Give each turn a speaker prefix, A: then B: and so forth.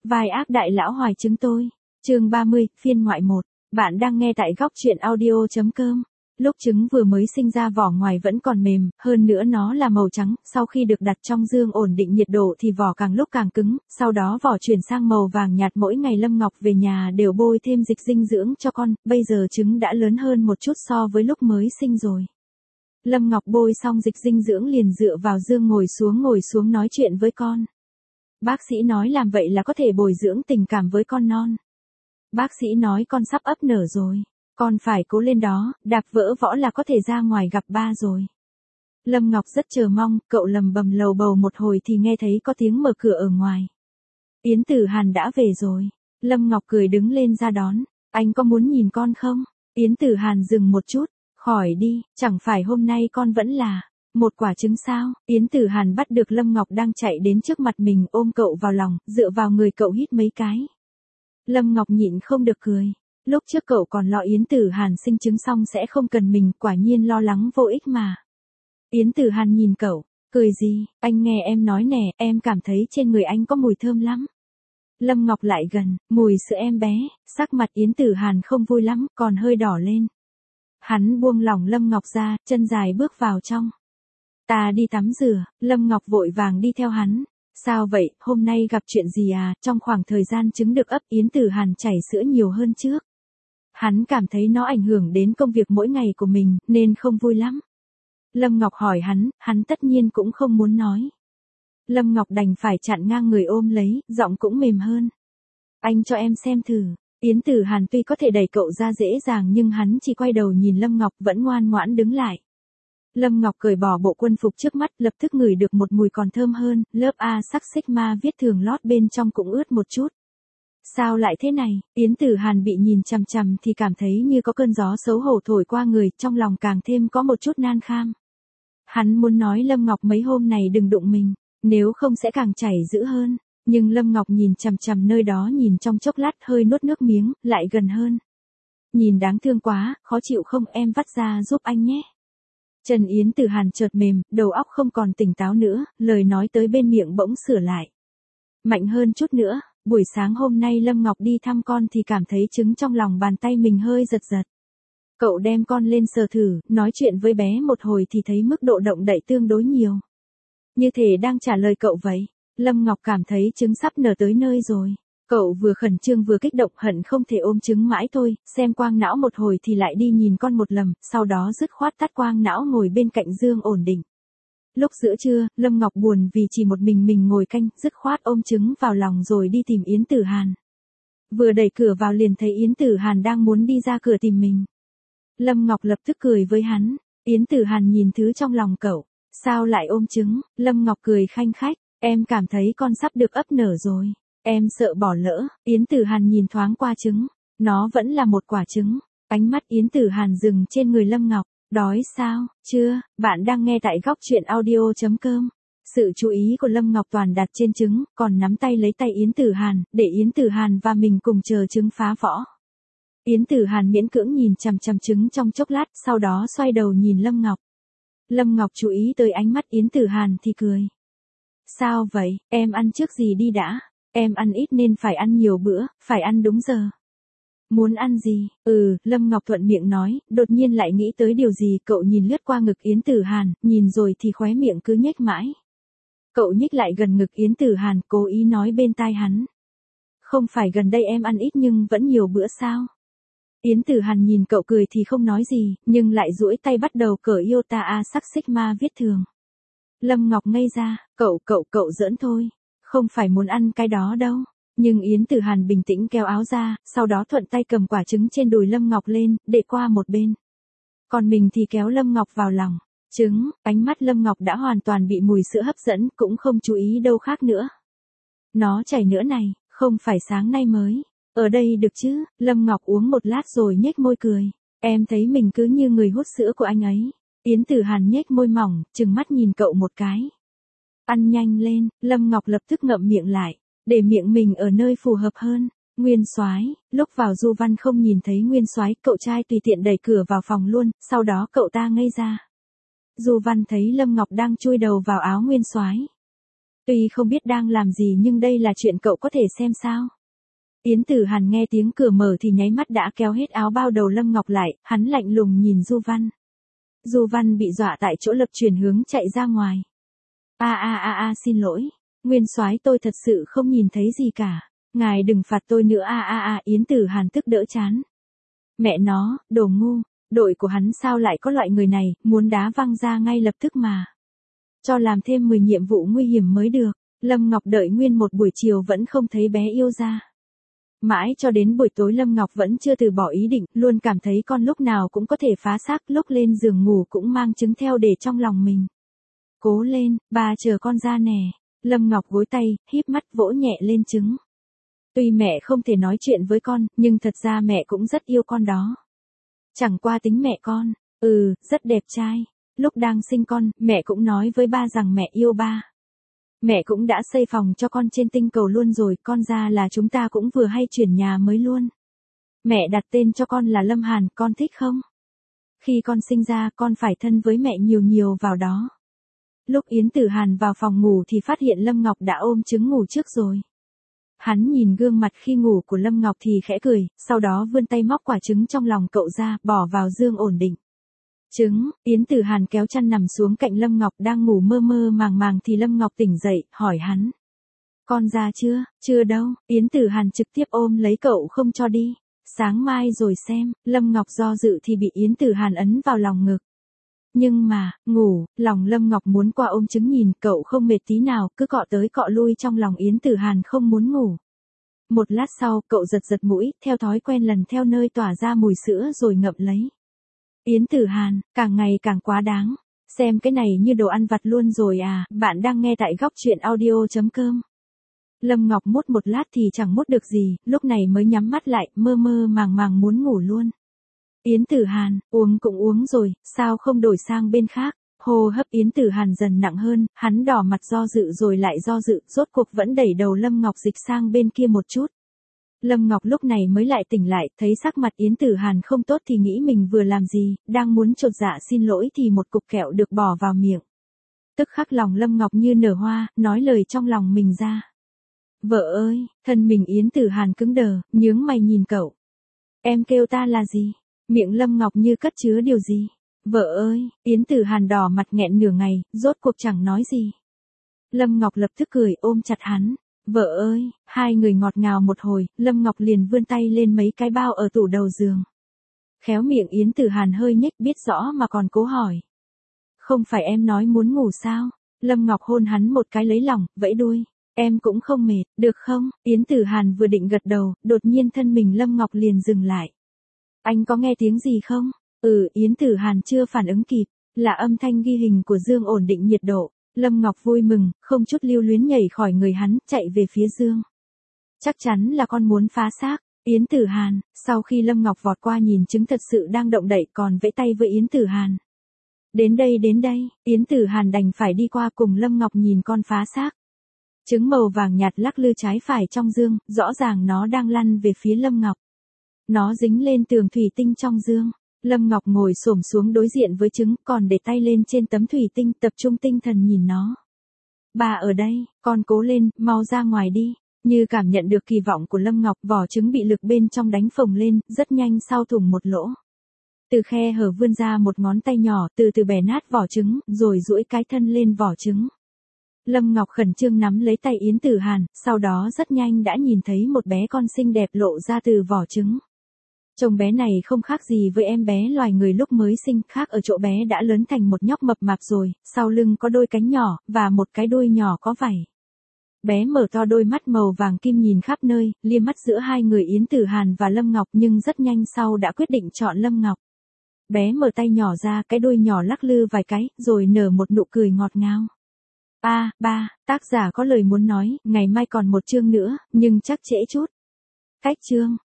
A: Vai ác đại lão hoài chứng tôi. Chương 30, phiên ngoại 1. Bạn đang nghe tại góc truyện audio.com. Lúc trứng vừa mới sinh ra vỏ ngoài vẫn còn mềm, hơn nữa nó là màu trắng, sau khi được đặt trong dương ổn định nhiệt độ thì vỏ càng lúc càng cứng, sau đó vỏ chuyển sang màu vàng nhạt. Mỗi ngày Lâm Ngọc về nhà đều bôi thêm dịch dinh dưỡng cho con, bây giờ trứng đã lớn hơn một chút so với lúc mới sinh rồi. Lâm Ngọc bôi xong dịch dinh dưỡng liền dựa vào giường ngồi xuống nói chuyện với con. Bác sĩ nói làm vậy là có thể bồi dưỡng tình cảm với con non. Bác sĩ nói con sắp ấp nở rồi. Con phải cố lên đó, đạp vỡ võ là có thể ra ngoài gặp ba rồi. Lâm Ngọc rất chờ mong, cậu lầm bầm lầu bầu một hồi thì nghe thấy có tiếng mở cửa ở ngoài. Yến Tử Hàn đã về rồi. Lâm Ngọc cười đứng lên ra đón. Anh có muốn nhìn con không? Yến Tử Hàn dừng một chút. Khỏi đi, chẳng phải hôm nay con vẫn là một quả trứng sao? Yến Tử Hàn bắt được Lâm Ngọc đang chạy đến trước mặt mình, ôm cậu vào lòng, dựa vào người cậu hít mấy cái. Lâm Ngọc nhịn không được cười. Lúc trước cậu còn lo Yến Tử Hàn sinh trứng xong sẽ không cần mình, quả nhiên lo lắng vô ích mà. Yến Tử Hàn nhìn cậu, cười gì, anh nghe em nói nè, em cảm thấy trên người anh có mùi thơm lắm. Lâm Ngọc lại gần, mùi sữa em bé, sắc mặt Yến Tử Hàn không vui lắm, còn hơi đỏ lên. Hắn buông lỏng Lâm Ngọc ra, chân dài bước vào trong. Ta đi tắm rửa, Lâm Ngọc vội vàng đi theo hắn. Sao vậy, hôm nay gặp chuyện gì à? Trong khoảng thời gian trứng được ấp Yến Tử Hàn chảy sữa nhiều hơn trước. Hắn cảm thấy nó ảnh hưởng đến công việc mỗi ngày của mình, nên không vui lắm. Lâm Ngọc hỏi hắn tất nhiên cũng không muốn nói. Lâm Ngọc đành phải chặn ngang người ôm lấy, giọng cũng mềm hơn. Anh cho em xem thử. Yến Tử Hàn tuy có thể đẩy cậu ra dễ dàng nhưng hắn chỉ quay đầu nhìn Lâm Ngọc vẫn ngoan ngoãn đứng lại. Lâm Ngọc cởi bỏ bộ quân phục trước mắt, lập tức ngửi được một mùi còn thơm hơn, lớp A sắc sigma viết thường lót bên trong cũng ướt một chút. Sao lại thế này? Yến Tử Hàn bị nhìn chằm chằm thì cảm thấy như có cơn gió xấu hổ thổi qua người, trong lòng càng thêm có một chút nan kham. Hắn muốn nói Lâm Ngọc mấy hôm này đừng đụng mình, nếu không sẽ càng chảy dữ hơn. Nhưng Lâm Ngọc nhìn chằm chằm nơi đó nhìn trong chốc lát hơi nuốt nước miếng, lại gần hơn. Nhìn đáng thương quá, khó chịu không, em vắt ra giúp anh nhé. Trần Yến Tử Hàn chợt mềm, đầu óc không còn tỉnh táo nữa, lời nói tới bên miệng bỗng sửa lại. Mạnh hơn chút nữa, buổi sáng hôm nay Lâm Ngọc đi thăm con thì cảm thấy trứng trong lòng bàn tay mình hơi giật giật. Cậu đem con lên sờ thử, nói chuyện với bé một hồi thì thấy mức độ động đậy tương đối nhiều. Như thể đang trả lời cậu vậy. Lâm Ngọc cảm thấy trứng sắp nở tới nơi rồi. Cậu vừa khẩn trương vừa kích động hận không thể ôm trứng mãi thôi, xem quang não một hồi thì lại đi nhìn con một lần, sau đó dứt khoát tắt quang não ngồi bên cạnh giường ổn định. Lúc giữa trưa, Lâm Ngọc buồn vì chỉ một mình ngồi canh, dứt khoát ôm trứng vào lòng rồi đi tìm Yến Tử Hàn. Vừa đẩy cửa vào liền thấy Yến Tử Hàn đang muốn đi ra cửa tìm mình. Lâm Ngọc lập tức cười với hắn. Yến Tử Hàn nhìn thứ trong lòng cậu. Sao lại ôm trứng? Lâm Ngọc cười khanh khách. Em cảm thấy con sắp được ấp nở rồi. Em sợ bỏ lỡ. Yến Tử Hàn nhìn thoáng qua trứng. Nó vẫn là một quả trứng. Ánh mắt Yến Tử Hàn dừng trên người Lâm Ngọc. Đói sao? Chưa, bạn đang nghe tại góc truyện audio.com. Sự chú ý của Lâm Ngọc toàn đặt trên trứng, còn nắm tay lấy tay Yến Tử Hàn, để Yến Tử Hàn và mình cùng chờ trứng phá vỏ. Yến Tử Hàn miễn cưỡng nhìn chằm chằm trứng trong chốc lát, sau đó xoay đầu nhìn Lâm Ngọc. Lâm Ngọc chú ý tới ánh mắt Yến Tử Hàn thì cười. Sao vậy, em ăn trước gì đi đã, em ăn ít nên phải ăn nhiều bữa, phải ăn đúng giờ. Muốn ăn gì? Lâm Ngọc thuận miệng nói, đột nhiên lại nghĩ tới điều gì, cậu nhìn lướt qua ngực Yến Tử Hàn, nhìn rồi thì khóe miệng cứ nhếch mãi. Cậu nhích lại gần ngực Yến Tử Hàn, cố ý nói bên tai hắn. Không phải gần đây em ăn ít nhưng vẫn nhiều bữa sao? Yến Tử Hàn nhìn cậu cười thì không nói gì, nhưng lại duỗi tay bắt đầu cởi iota A sắc sigma viết thường. Lâm Ngọc ngây ra, cậu giỡn thôi, không phải muốn ăn cái đó đâu. Nhưng Yến Tử Hàn bình tĩnh kéo áo ra, sau đó thuận tay cầm quả trứng trên đùi Lâm Ngọc lên, để qua một bên. Còn mình thì kéo Lâm Ngọc vào lòng. Trứng, ánh mắt Lâm Ngọc đã hoàn toàn bị mùi sữa hấp dẫn, cũng không chú ý đâu khác nữa. Nó chảy nữa này, không phải sáng nay mới. Ở đây được chứ? Lâm Ngọc uống một lát rồi nhếch môi cười. Em thấy mình cứ như người hút sữa của anh ấy. Yến Tử Hàn nhếch môi mỏng, trừng mắt nhìn cậu một cái. Ăn nhanh lên, Lâm Ngọc lập tức ngậm miệng lại. Để miệng mình ở nơi phù hợp hơn. Nguyên Soái, lúc vào Du Văn không nhìn thấy Nguyên Soái, cậu trai tùy tiện đẩy cửa vào phòng luôn, sau đó cậu ta ngây ra. Du Văn thấy Lâm Ngọc đang chui đầu vào áo Nguyên Soái. Tuy không biết đang làm gì nhưng đây là chuyện cậu có thể xem sao. Yến Tử Hàn nghe tiếng cửa mở thì nháy mắt đã kéo hết áo bao đầu Lâm Ngọc lại, hắn lạnh lùng nhìn Du Văn. Du Văn bị dọa tại chỗ lập chuyển hướng chạy ra ngoài. Xin lỗi. Nguyên soái tôi thật sự không nhìn thấy gì cả. Ngài đừng phạt tôi nữa Yến Tử Hàn tức đỡ chán. Mẹ nó, đồ ngu, đội của hắn sao lại có loại người này, muốn đá văng ra ngay lập tức mà. Cho làm thêm 10 nhiệm vụ nguy hiểm mới được. Lâm Ngọc đợi nguyên một buổi chiều vẫn không thấy bé yêu ra. Mãi cho đến buổi tối Lâm Ngọc vẫn chưa từ bỏ ý định, luôn cảm thấy con lúc nào cũng có thể phá xác, lúc lên giường ngủ cũng mang trứng theo để trong lòng mình. Cố lên, bà chờ con ra nè. Lâm Ngọc gối tay, híp mắt vỗ nhẹ lên trứng. Tuy mẹ không thể nói chuyện với con, nhưng thật ra mẹ cũng rất yêu con đó. Chẳng qua tính mẹ con, rất đẹp trai. Lúc đang sinh con, mẹ cũng nói với ba rằng mẹ yêu ba. Mẹ cũng đã xây phòng cho con trên tinh cầu luôn rồi, con ra là chúng ta cũng vừa hay chuyển nhà mới luôn. Mẹ đặt tên cho con là Lâm Hàn, con thích không? Khi con sinh ra, con phải thân với mẹ nhiều nhiều vào đó. Lúc Yến Tử Hàn vào phòng ngủ thì phát hiện Lâm Ngọc đã ôm trứng ngủ trước rồi. Hắn nhìn gương mặt khi ngủ của Lâm Ngọc thì khẽ cười, sau đó vươn tay móc quả trứng trong lòng cậu ra, bỏ vào giường ổn định. Trứng, Yến Tử Hàn kéo chăn nằm xuống cạnh Lâm Ngọc đang ngủ mơ mơ màng màng thì Lâm Ngọc tỉnh dậy, hỏi hắn. Con ra chưa? Chưa đâu, Yến Tử Hàn trực tiếp ôm lấy cậu không cho đi. Sáng mai rồi xem, Lâm Ngọc do dự thì bị Yến Tử Hàn ấn vào lòng ngực. Nhưng mà, ngủ, lòng Lâm Ngọc muốn qua ôm trứng nhìn cậu không mệt tí nào, cứ cọ tới cọ lui trong lòng Yến Tử Hàn không muốn ngủ. Một lát sau, cậu giật giật mũi, theo thói quen lần theo nơi tỏa ra mùi sữa rồi ngậm lấy. Yến Tử Hàn, càng ngày càng quá đáng. Xem cái này như đồ ăn vặt luôn rồi à, bạn đang nghe tại góc truyện audio.com. Lâm Ngọc mốt một lát thì chẳng mốt được gì, lúc này mới nhắm mắt lại, mơ mơ màng màng muốn ngủ luôn. Yến Tử Hàn, uống cũng uống rồi, sao không đổi sang bên khác? Hô hấp Yến Tử Hàn dần nặng hơn, hắn đỏ mặt do dự rồi lại do dự, rốt cuộc vẫn đẩy đầu Lâm Ngọc dịch sang bên kia một chút. Lâm Ngọc lúc này mới lại tỉnh lại, thấy sắc mặt Yến Tử Hàn không tốt thì nghĩ mình vừa làm gì, đang muốn chột dạ xin lỗi thì một cục kẹo được bỏ vào miệng. Tức khắc lòng Lâm Ngọc như nở hoa, nói lời trong lòng mình ra. Vợ ơi, thân mình Yến Tử Hàn cứng đờ, nhướng mày nhìn cậu. Em kêu ta là gì? Miệng Lâm Ngọc như cất chứa điều gì? Vợ ơi, Yến Tử Hàn đỏ mặt nghẹn nửa ngày, rốt cuộc chẳng nói gì. Lâm Ngọc lập tức cười ôm chặt hắn. Vợ ơi, hai người ngọt ngào một hồi, Lâm Ngọc liền vươn tay lên mấy cái bao ở tủ đầu giường. Khéo miệng Yến Tử Hàn hơi nhếch biết rõ mà còn cố hỏi. Không phải em nói muốn ngủ sao? Lâm Ngọc hôn hắn một cái lấy lòng, vẫy đuôi. Em cũng không mệt, được không? Yến Tử Hàn vừa định gật đầu, đột nhiên thân mình Lâm Ngọc liền dừng lại. Anh có nghe tiếng gì không? Yến Tử Hàn chưa phản ứng kịp, là âm thanh ghi hình của Dương ổn định nhiệt độ. Lâm Ngọc vui mừng, không chút lưu luyến nhảy khỏi người hắn, chạy về phía Dương. Chắc chắn là con muốn phá xác. Yến Tử Hàn, sau khi Lâm Ngọc vọt qua nhìn trứng thật sự đang động đậy còn vẫy tay với Yến Tử Hàn. Đến đây, Yến Tử Hàn đành phải đi qua cùng Lâm Ngọc nhìn con phá xác. Trứng màu vàng nhạt lắc lư trái phải trong dương, rõ ràng nó đang lăn về phía Lâm Ngọc. Nó dính lên tường thủy tinh trong dương. Lâm Ngọc ngồi xổm xuống đối diện với trứng, còn để tay lên trên tấm thủy tinh, tập trung tinh thần nhìn nó. Bà ở đây, con cố lên, mau ra ngoài đi. Như cảm nhận được kỳ vọng của Lâm Ngọc, vỏ trứng bị lực bên trong đánh phồng lên, rất nhanh sau thủng một lỗ. Từ khe hở vươn ra một ngón tay nhỏ, từ từ bẻ nát vỏ trứng, rồi duỗi cái thân lên vỏ trứng. Lâm Ngọc khẩn trương nắm lấy tay Yến Tử Hàn, sau đó rất nhanh đã nhìn thấy một bé con xinh đẹp lộ ra từ vỏ trứng. Trông bé này không khác gì với em bé loài người lúc mới sinh, khác ở chỗ bé đã lớn thành một nhóc mập mạp rồi, sau lưng có đôi cánh nhỏ, và một cái đuôi nhỏ có vảy. Bé mở to đôi mắt màu vàng kim nhìn khắp nơi, lia mắt giữa hai người Yến Tử Hàn và Lâm Ngọc nhưng rất nhanh sau đã quyết định chọn Lâm Ngọc. Bé mở tay nhỏ ra, cái đuôi nhỏ lắc lư vài cái, rồi nở một nụ cười ngọt ngào. Ba, tác giả có lời muốn nói, ngày mai còn một chương nữa, nhưng chắc trễ chút. Cách chương.